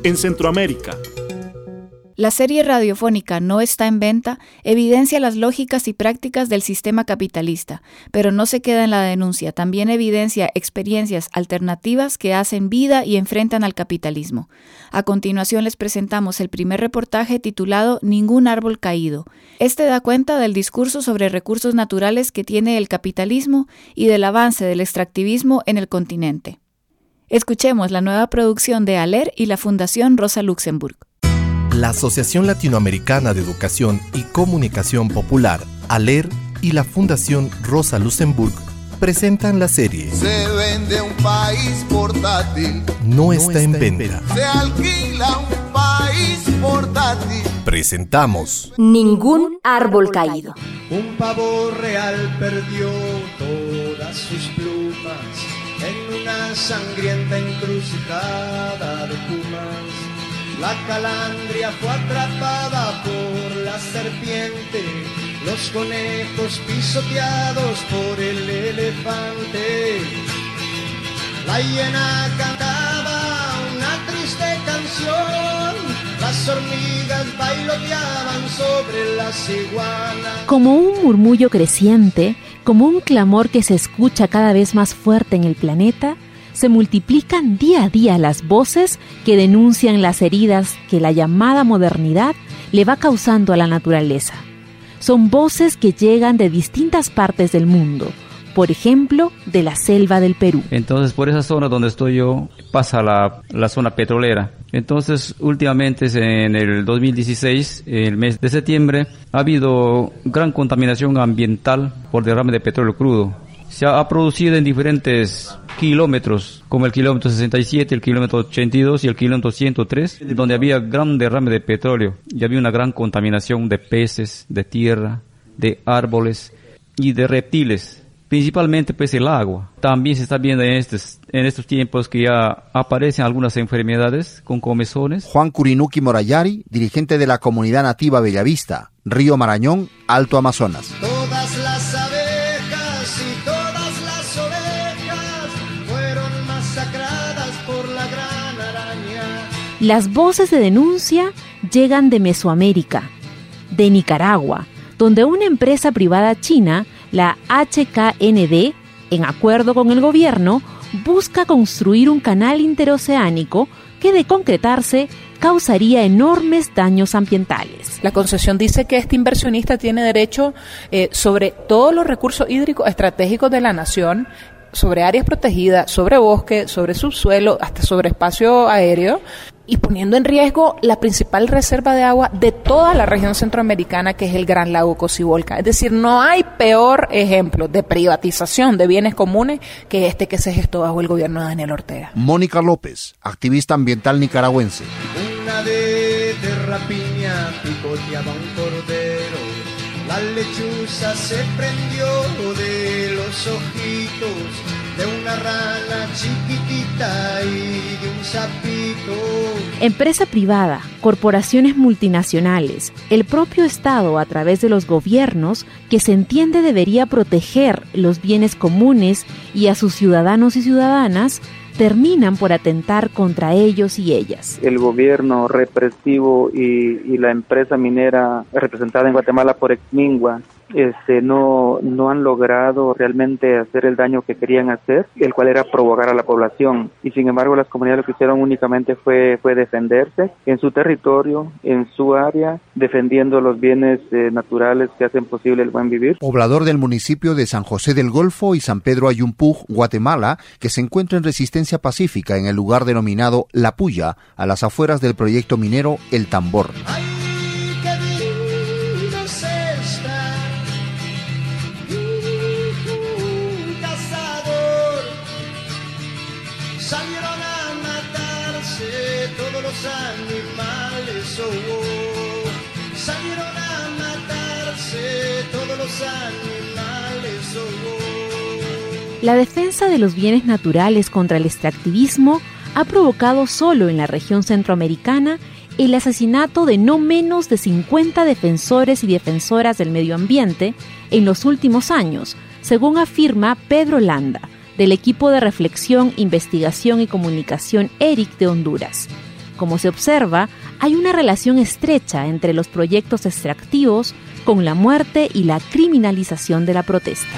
en Centroamérica. La serie radiofónica No está en venta evidencia las lógicas y prácticas del sistema capitalista, pero no se queda en la denuncia, también evidencia experiencias alternativas que hacen vida y enfrentan al capitalismo. A continuación les presentamos el primer reportaje titulado Ningún árbol caído. Este da cuenta del discurso sobre recursos naturales que tiene el capitalismo y del avance del extractivismo en el continente. Escuchemos la nueva producción de ALER y la Fundación Rosa Luxemburg. La Asociación Latinoamericana de Educación y Comunicación Popular, ALER, y la Fundación Rosa Luxemburg presentan la serie Se vende un país portátil. No está en venta. Se alquila un país portátil. Presentamos Ningún árbol caído. Un pavo real perdió todas sus plumas en una sangrienta encrucijada de pumas. La calandria fue atrapada por la serpiente, los conejos pisoteados por el elefante. La hiena cantaba una triste canción, las hormigas bailoteaban sobre las iguanas. Como un murmullo creciente, como un clamor que se escucha cada vez más fuerte en el planeta, se multiplican día a día las voces que denuncian las heridas que la llamada modernidad le va causando a la naturaleza. Son voces que llegan de distintas partes del mundo, por ejemplo, de la selva del Perú. Entonces, por esa zona donde estoy yo, pasa la zona petrolera. Entonces, últimamente, en el 2016, el mes de septiembre, ha habido gran contaminación ambiental por derrame de petróleo crudo. Se ha producido en diferentes kilómetros, como el kilómetro 67, el kilómetro 82 y el kilómetro 103, donde había gran derrame de petróleo y había una gran contaminación de peces, de tierra, de árboles y de reptiles, principalmente pues el agua. También se está viendo en estos tiempos que ya aparecen algunas enfermedades con comezones. Juan Curinuki Morayari, dirigente de la comunidad nativa Bellavista, Río Marañón, Alto Amazonas. Todas las abejas y todas las ovejas fueron masacradas por la gran araña. Las voces de denuncia llegan de Mesoamérica, de Nicaragua, donde una empresa privada china, la HKND, en acuerdo con el gobierno, busca construir un canal interoceánico que, de concretarse, causaría enormes daños ambientales. La concesión dice que este inversionista tiene derecho sobre todos los recursos hídricos estratégicos de la nación, sobre áreas protegidas, sobre bosque, sobre subsuelo, hasta sobre espacio aéreo, y poniendo en riesgo la principal reserva de agua de toda la región centroamericana, que es el Gran Lago Cocibolca. Es decir, no hay peor ejemplo de privatización de bienes comunes que este que se gestó bajo el gobierno de Daniel Ortega. Mónica López, activista ambiental nicaragüense. Una de rapiña picoteaba un cordero, la lechuza se prendió de los ojitos de una rana chiquitita y de un sapito. Empresa privada, corporaciones multinacionales, el propio Estado a través de los gobiernos, que se entiende debería proteger los bienes comunes y a sus ciudadanos y ciudadanas, terminan por atentar contra ellos y ellas. El gobierno represivo y la empresa minera representada en Guatemala por Exmingua no han logrado realmente hacer el daño que querían hacer, el cual era provocar a la población, y sin embargo las comunidades lo que hicieron únicamente fue defenderse en su territorio, en su área, defendiendo los bienes naturales que hacen posible el buen vivir. Poblador del municipio de San José del Golfo y San Pedro Ayumpú, Guatemala, que se encuentra en resistencia pacífica en el lugar denominado La Puya, a las afueras del proyecto minero El Tambor. Salieron a matarse todos los animales. La defensa de los bienes naturales contra el extractivismo ha provocado solo en la región centroamericana el asesinato de no menos de 50 defensores y defensoras del medio ambiente en los últimos años, según afirma Pedro Landa, del equipo de reflexión, investigación y comunicación ERIC de Honduras. Como se observa, hay una relación estrecha entre los proyectos extractivos con la muerte y la criminalización de la protesta.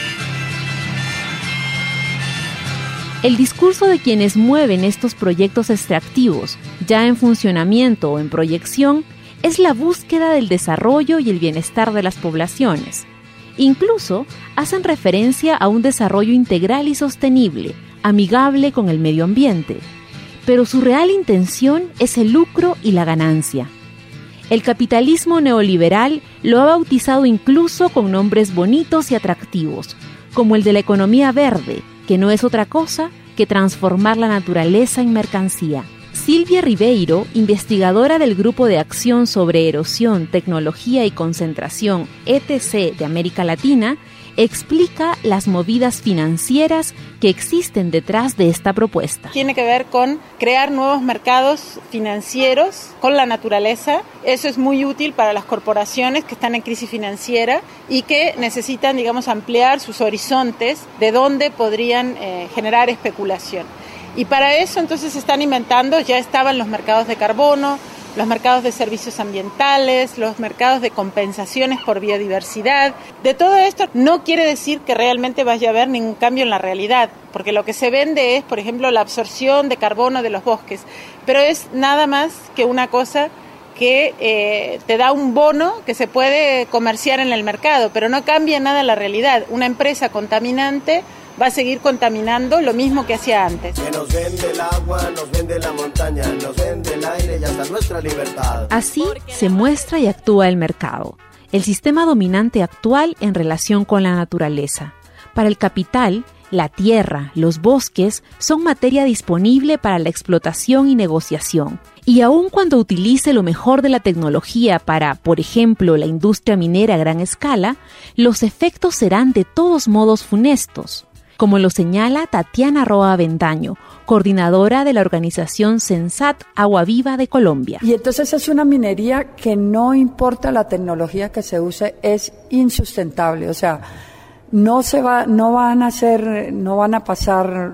El discurso de quienes mueven estos proyectos extractivos, ya en funcionamiento o en proyección, es la búsqueda del desarrollo y el bienestar de las poblaciones. Incluso hacen referencia a un desarrollo integral y sostenible, amigable con el medio ambiente. Pero su real intención es el lucro y la ganancia. El capitalismo neoliberal lo ha bautizado incluso con nombres bonitos y atractivos, como el de la economía verde, que no es otra cosa que transformar la naturaleza en mercancía. Silvia Ribeiro, investigadora del Grupo de Acción sobre Erosión, Tecnología y Concentración, ETC, de América Latina, explica las movidas financieras que existen detrás de esta propuesta. Tiene que ver con crear nuevos mercados financieros con la naturaleza. Eso es muy útil para las corporaciones que están en crisis financiera y que necesitan, ampliar sus horizontes de dónde podrían generar especulación. Y para eso entonces se están inventando, ya estaban los mercados de carbono, los mercados de servicios ambientales, los mercados de compensaciones por biodiversidad. De todo esto no quiere decir que realmente vaya a haber ningún cambio en la realidad, porque lo que se vende es, por ejemplo, la absorción de carbono de los bosques, pero es nada más que una cosa que te da un bono que se puede comerciar en el mercado, pero no cambia nada la realidad. Una empresa contaminante va a seguir contaminando lo mismo que hacía antes. Que nos vende el agua, nos vende la montaña, nos vende el aire y hasta nuestra libertad. Así se muestra y actúa el mercado, el sistema dominante actual en relación con la naturaleza. Para el capital, la tierra, los bosques son materia disponible para la explotación y negociación. Y aun cuando utilice lo mejor de la tecnología para, por ejemplo, la industria minera a gran escala, los efectos serán de todos modos funestos, como lo señala Tatiana Roa Avendaño, coordinadora de la organización Sensat Agua Viva de Colombia. Y entonces es una minería que no importa la tecnología que se use, es insustentable. O sea, no van a pasar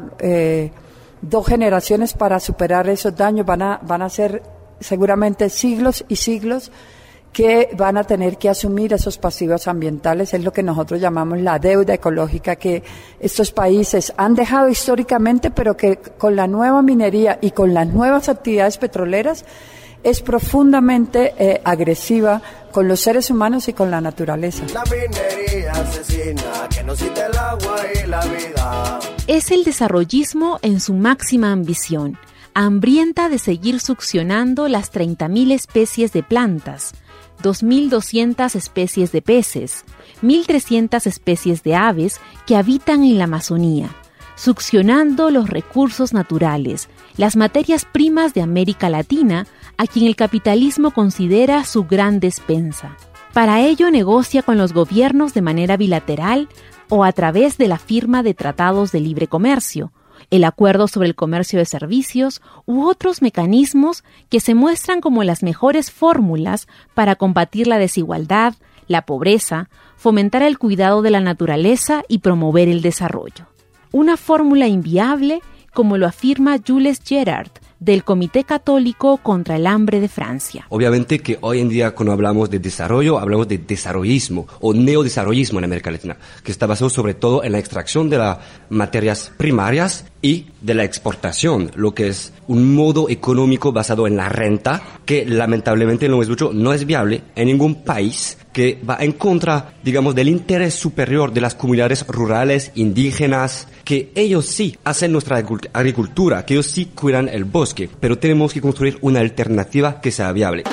2 generaciones para superar esos daños, van a ser seguramente siglos y siglos que van a tener que asumir esos pasivos ambientales. Es lo que nosotros llamamos la deuda ecológica que estos países han dejado históricamente, pero que con la nueva minería y con las nuevas actividades petroleras es profundamente agresiva con los seres humanos y con la naturaleza. La minería asesina, que nos quita el agua y la vida. Es el desarrollismo en su máxima ambición, hambrienta de seguir succionando las 30.000 especies de plantas, 2.200 especies de peces, 1.300 especies de aves que habitan en la Amazonía, succionando los recursos naturales, las materias primas de América Latina, a quien el capitalismo considera su gran despensa. Para ello negocia con los gobiernos de manera bilateral o a través de la firma de tratados de libre comercio, el acuerdo sobre el comercio de servicios u otros mecanismos que se muestran como las mejores fórmulas para combatir la desigualdad, la pobreza, fomentar el cuidado de la naturaleza y promover el desarrollo. Una fórmula inviable, como lo afirma Jules Gerard, del Comité Católico contra el Hambre de Francia. Obviamente que hoy en día cuando hablamos de desarrollo, hablamos de desarrollismo o neodesarrollismo en América Latina, que está basado sobre todo en la extracción de las materias primarias y de la exportación, lo que es un modo económico basado en la renta, que lamentablemente lo hemos dicho, no es viable en ningún país, que va en contra, del interés superior de las comunidades rurales, indígenas, que ellos sí hacen nuestra agricultura, que ellos sí cuidan el bosque, pero tenemos que construir una alternativa que sea viable.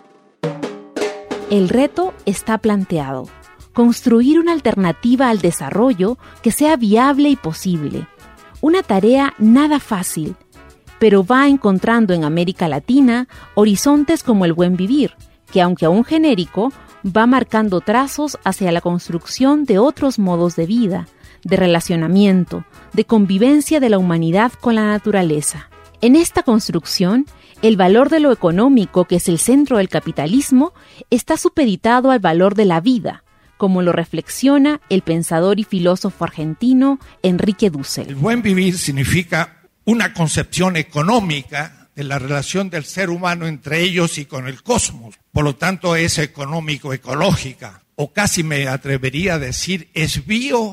El reto está planteado: construir una alternativa al desarrollo que sea viable y posible. Una tarea nada fácil, pero va encontrando en América Latina horizontes como el buen vivir, que aunque aún genérico, va marcando trazos hacia la construcción de otros modos de vida, de relacionamiento, de convivencia de la humanidad con la naturaleza. En esta construcción, el valor de lo económico, que es el centro del capitalismo, está supeditado al valor de la vida, como lo reflexiona el pensador y filósofo argentino Enrique Dussel. El buen vivir significa una concepción económica de la relación del ser humano entre ellos y con el cosmos. Por lo tanto, es económico-ecológica, o casi me atrevería a decir es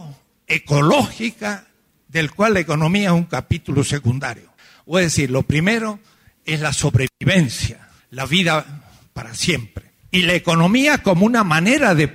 bioecológica, del cual la economía es un capítulo secundario. O es decir, lo primero es la sobrevivencia, la vida para siempre. Y la economía como una manera de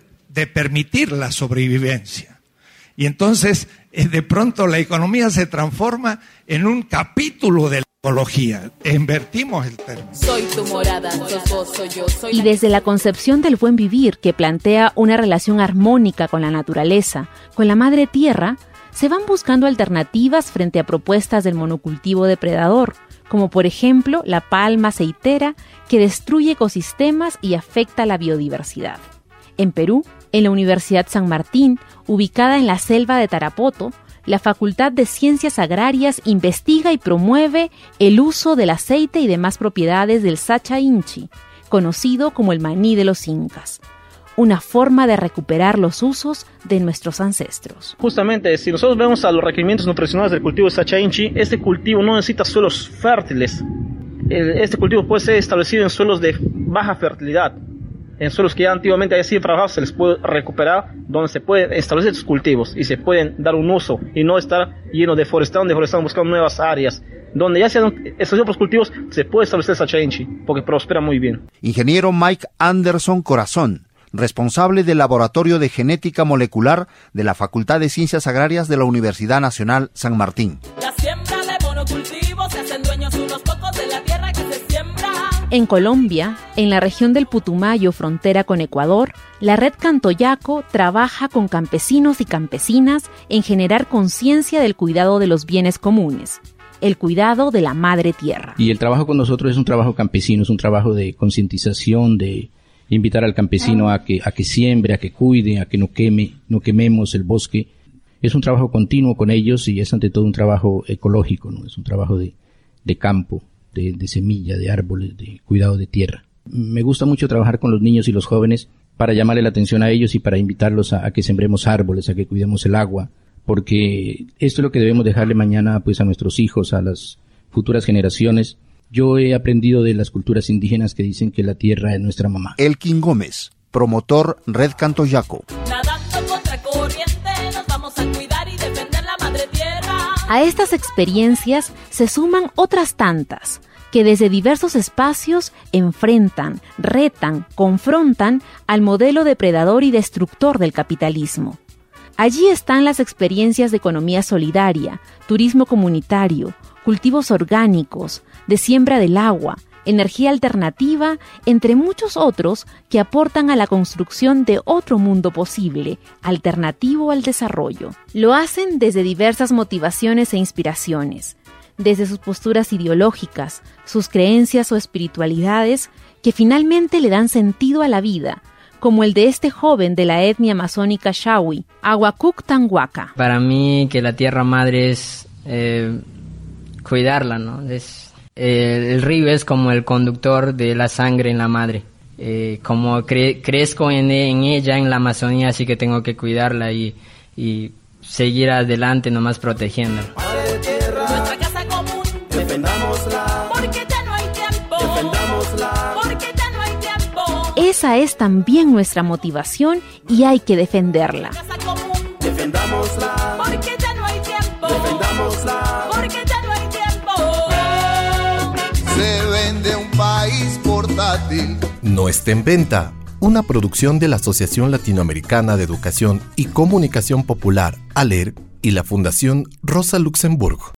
permitir la sobrevivencia. Y entonces, de pronto la economía se transforma en un capítulo de la ecología. Invertimos el término. Soy tu morada, sos vos, soy yo, soy Y desde la concepción del buen vivir, que plantea una relación armónica con la naturaleza, con la madre tierra, se van buscando alternativas frente a propuestas del monocultivo depredador, como por ejemplo la palma aceitera, que destruye ecosistemas y afecta la biodiversidad. En Perú, en la Universidad San Martín, ubicada en la selva de Tarapoto, la Facultad de Ciencias Agrarias investiga y promueve el uso del aceite y demás propiedades del sacha inchi, conocido como el maní de los incas, una forma de recuperar los usos de nuestros ancestros. Justamente, si nosotros vemos a los requerimientos nutricionales del cultivo de sacha inchi, este cultivo no necesita suelos fértiles. Este cultivo puede ser establecido en suelos de baja fertilidad. En suelos que ya antiguamente habían sido trabajados se les puede recuperar, donde se pueden establecer estos cultivos y se pueden dar un uso y no estar lleno de deforestación buscando nuevas áreas. Donde ya sean estos otros cultivos se puede establecer sacha inchi porque prospera muy bien. Ingeniero Mike Anderson Corazón, responsable del Laboratorio de Genética Molecular de la Facultad de Ciencias Agrarias de la Universidad Nacional San Martín. La siembra de monocultivos, se hacen dueños unos pocos de la tierra que se siembra. En Colombia, en la región del Putumayo, frontera con Ecuador, la Red Cantoyaco trabaja con campesinos y campesinas en generar conciencia del cuidado de los bienes comunes, el cuidado de la madre tierra. Y el trabajo con nosotros es un trabajo campesino, es un trabajo de concientización, de invitar al campesino a que siembre, a que cuide, a que no quememos el bosque. Es un trabajo continuo con ellos y es ante todo un trabajo ecológico, ¿no? Es un trabajo de campo, de semilla, de árboles, de cuidado de tierra. Me gusta mucho trabajar con los niños y los jóvenes para llamarle la atención a ellos y para invitarlos a que sembremos árboles, a que cuidemos el agua, porque esto es lo que debemos dejarle mañana pues a nuestros hijos, a las futuras generaciones. Yo he aprendido de las culturas indígenas que dicen que la tierra es nuestra mamá. Elkin Gómez, promotor Red Cantoyaco. Nadando contra corriente, nos vamos a cuidar y defender la madre tierra. A estas experiencias se suman otras tantas, que desde diversos espacios enfrentan, retan, confrontan al modelo depredador y destructor del capitalismo. Allí están las experiencias de economía solidaria, turismo comunitario, cultivos orgánicos, de siembra del agua, energía alternativa, entre muchos otros que aportan a la construcción de otro mundo posible, alternativo al desarrollo. Lo hacen desde diversas motivaciones e inspiraciones, desde sus posturas ideológicas, sus creencias o espiritualidades, que finalmente le dan sentido a la vida, como el de este joven de la etnia amazónica Shawi, Aguacuc Tanhuaca. Para mí que la tierra madre es cuidarla, ¿no? El río es como el conductor de la sangre en la madre. Como crezco en ella, en la Amazonía, así que tengo que cuidarla y seguir adelante nomás protegiéndola. Nuestra casa común, defendámosla, porque ya no hay tiempo, defendámosla, porque ya no hay tiempo. Esa es también nuestra motivación y hay que defenderla. Casa común, defendámosla, porque ya no hay tiempo, defendámosla, porque ya no hay tiempo. Se vende un país portátil. No está en venta. Una producción de la Asociación Latinoamericana de Educación y Comunicación Popular, ALER, y la Fundación Rosa Luxemburg.